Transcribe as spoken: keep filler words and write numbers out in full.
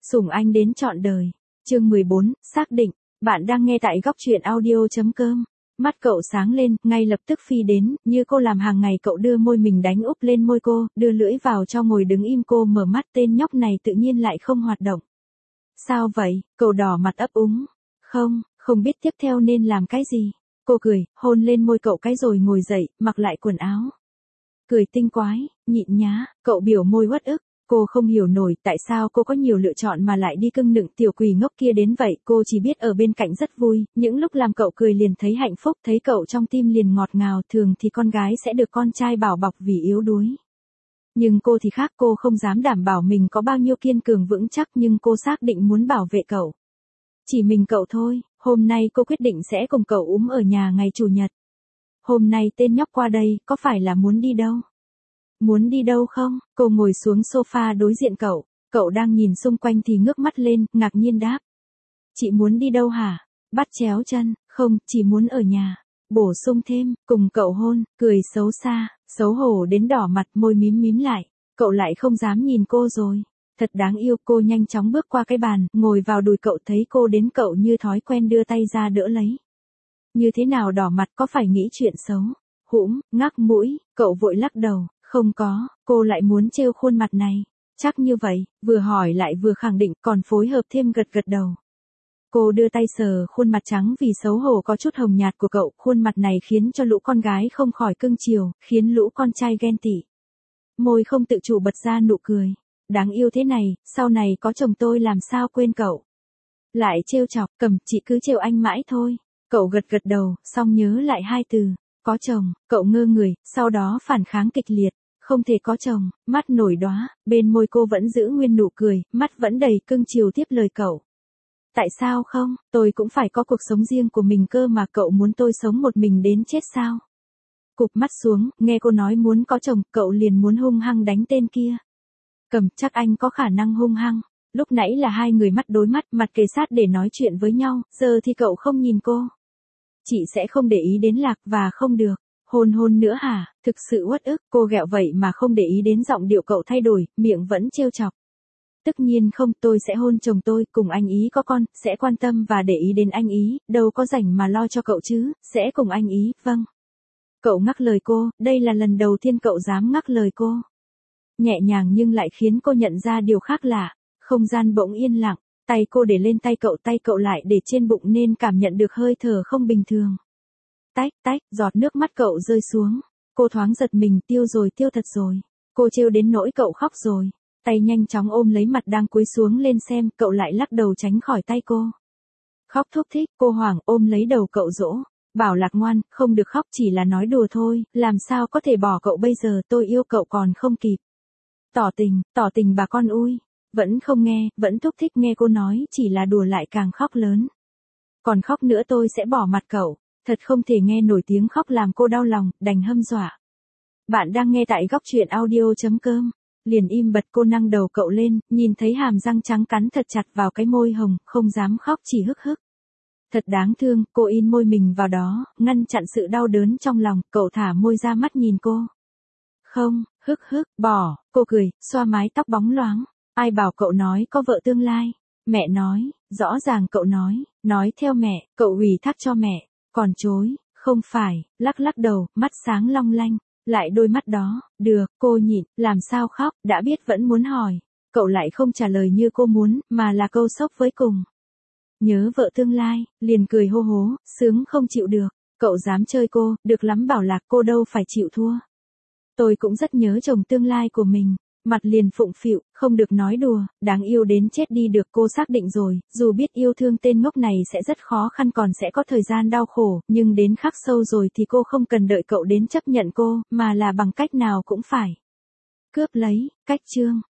Sủng anh đến trọn đời. Chương mười bốn, xác định. Bạn đang nghe tại góc truyện audio.com. Mắt cậu sáng lên, ngay lập tức phi đến, như cô làm hàng ngày. Cậu đưa môi mình đánh úp lên môi cô, đưa lưỡi vào cho ngồi đứng im. Cô mở mắt, tên nhóc này tự nhiên lại không hoạt động. Sao vậy? Cậu đỏ mặt ấp úng. Không, không biết tiếp theo nên làm cái gì. Cô cười, hôn lên môi cậu cái rồi ngồi dậy, mặc lại quần áo. Cười tinh quái, nhịn nhá, cậu biểu môi uất ức. Cô không hiểu nổi tại sao cô có nhiều lựa chọn mà lại đi cưng nựng tiểu quỷ ngốc kia đến vậy. Cô chỉ biết ở bên cạnh rất vui, những lúc làm cậu cười liền thấy hạnh phúc, thấy cậu trong tim liền ngọt ngào. Thường thì con gái sẽ được con trai bảo bọc vì yếu đuối. Nhưng cô thì khác, cô không dám đảm bảo mình có bao nhiêu kiên cường vững chắc, nhưng cô xác định muốn bảo vệ cậu. Chỉ mình cậu thôi. Hôm nay cô quyết định sẽ cùng cậu úm ở nhà ngày chủ nhật. Hôm nay tên nhóc qua đây, có phải là muốn đi đâu? Muốn đi đâu không? Cô ngồi xuống sofa đối diện cậu. Cậu đang nhìn xung quanh thì ngước mắt lên, ngạc nhiên đáp. Chị muốn đi đâu hả? Bắt chéo chân, không, chỉ muốn ở nhà. Bổ sung thêm, cùng cậu hôn, cười xấu xa, xấu hổ đến đỏ mặt, môi mím mím lại. Cậu lại không dám nhìn cô rồi. Thật đáng yêu. Cô nhanh chóng bước qua cái bàn, ngồi vào đùi cậu. Thấy cô đến cậu như thói quen đưa tay ra đỡ lấy. Như thế nào đỏ mặt, có phải nghĩ chuyện xấu? Hũm, ngắc mũi, cậu vội lắc đầu. Không có, cô lại muốn trêu khuôn mặt này. Chắc như vậy, vừa hỏi lại vừa khẳng định, còn phối hợp thêm gật gật đầu. Cô đưa tay sờ khuôn mặt trắng vì xấu hổ có chút hồng nhạt của cậu. Khuôn mặt này khiến cho lũ con gái không khỏi cưng chiều, khiến lũ con trai ghen tị. Môi không tự chủ bật ra nụ cười. Đáng yêu thế này, sau này có chồng tôi làm sao quên cậu. Lại trêu chọc, cầm, chị cứ trêu anh mãi thôi. Cậu gật gật đầu, xong nhớ lại hai từ. Có chồng, cậu ngơ người, sau đó phản kháng kịch liệt. Không thể có chồng, mắt nổi đóa, bên môi cô vẫn giữ nguyên nụ cười, mắt vẫn đầy cưng chiều tiếp lời cậu. Tại sao không, tôi cũng phải có cuộc sống riêng của mình cơ mà. Cậu muốn tôi sống một mình đến chết sao? Cụp mắt xuống, nghe cô nói muốn có chồng, cậu liền muốn hung hăng đánh tên kia. Cầm, chắc anh có khả năng hung hăng. Lúc nãy là hai người mắt đối mắt, mặt kề sát để nói chuyện với nhau, giờ thì cậu không nhìn cô. Chị sẽ không để ý đến Lạc và không được. Hôn hôn nữa hả? Thực sự uất ức. Cô ghẹo vậy mà không để ý đến giọng điệu cậu thay đổi, miệng vẫn trêu chọc. Tất nhiên không, tôi sẽ hôn chồng tôi, cùng anh ý có con, sẽ quan tâm và để ý đến anh ý, đâu có rảnh mà lo cho cậu chứ, sẽ cùng anh ý, vâng. Cậu ngắt lời cô, đây là lần đầu tiên cậu dám ngắt lời cô. Nhẹ nhàng nhưng lại khiến cô nhận ra điều khác lạ. Không gian bỗng yên lặng, tay cô để lên tay cậu, tay cậu lại để trên bụng nên cảm nhận được hơi thở không bình thường. Tách, tách, giọt nước mắt cậu rơi xuống. Cô thoáng giật mình, tiêu rồi, tiêu thật rồi. Cô trêu đến nỗi cậu khóc rồi. Tay nhanh chóng ôm lấy mặt đang cúi xuống lên xem, cậu lại lắc đầu tránh khỏi tay cô. Khóc thúc thích, cô hoảng ôm lấy đầu cậu dỗ. Bảo Lạc ngoan, không được khóc, chỉ là nói đùa thôi, làm sao có thể bỏ cậu bây giờ, tôi yêu cậu còn không kịp. Tỏ tình, tỏ tình bà con ui. Vẫn không nghe, vẫn thúc thích nghe cô nói, chỉ là đùa lại càng khóc lớn. Còn khóc nữa tôi sẽ bỏ mặt cậu. Thật không thể nghe nổi tiếng khóc làm cô đau lòng, đành hâm dọa. Bạn đang nghe tại góc truyện audio.com. Liền im bật. Cô nâng đầu cậu lên, nhìn thấy hàm răng trắng cắn thật chặt vào cái môi hồng, không dám khóc chỉ hức hức. Thật đáng thương, cô in môi mình vào đó, ngăn chặn sự đau đớn trong lòng. Cậu thả môi ra mắt nhìn cô. Không, hức hức, bỏ, cô cười, xoa mái tóc bóng loáng. Ai bảo cậu nói có vợ tương lai? Mẹ nói, rõ ràng cậu nói, nói theo mẹ, cậu ủy thác cho mẹ. Còn chối, không phải, lắc lắc đầu, mắt sáng long lanh. Lại đôi mắt đó, được, cô nhịn, làm sao khóc, đã biết vẫn muốn hỏi. Cậu lại không trả lời như cô muốn, mà là câu sốc với cùng. Nhớ vợ tương lai, liền cười hô hố, sướng không chịu được. Cậu dám chơi cô, được lắm Bảo Lạc, cô đâu phải chịu thua. Tôi cũng rất nhớ chồng tương lai của mình. Mặt liền phụng phịu, không được nói đùa, đáng yêu đến chết đi được. Cô xác định rồi, dù biết yêu thương tên ngốc này sẽ rất khó khăn, còn sẽ có thời gian đau khổ, nhưng đến khắc sâu rồi thì cô không cần đợi cậu đến chấp nhận cô, mà là bằng cách nào cũng phải cướp lấy. Cách chương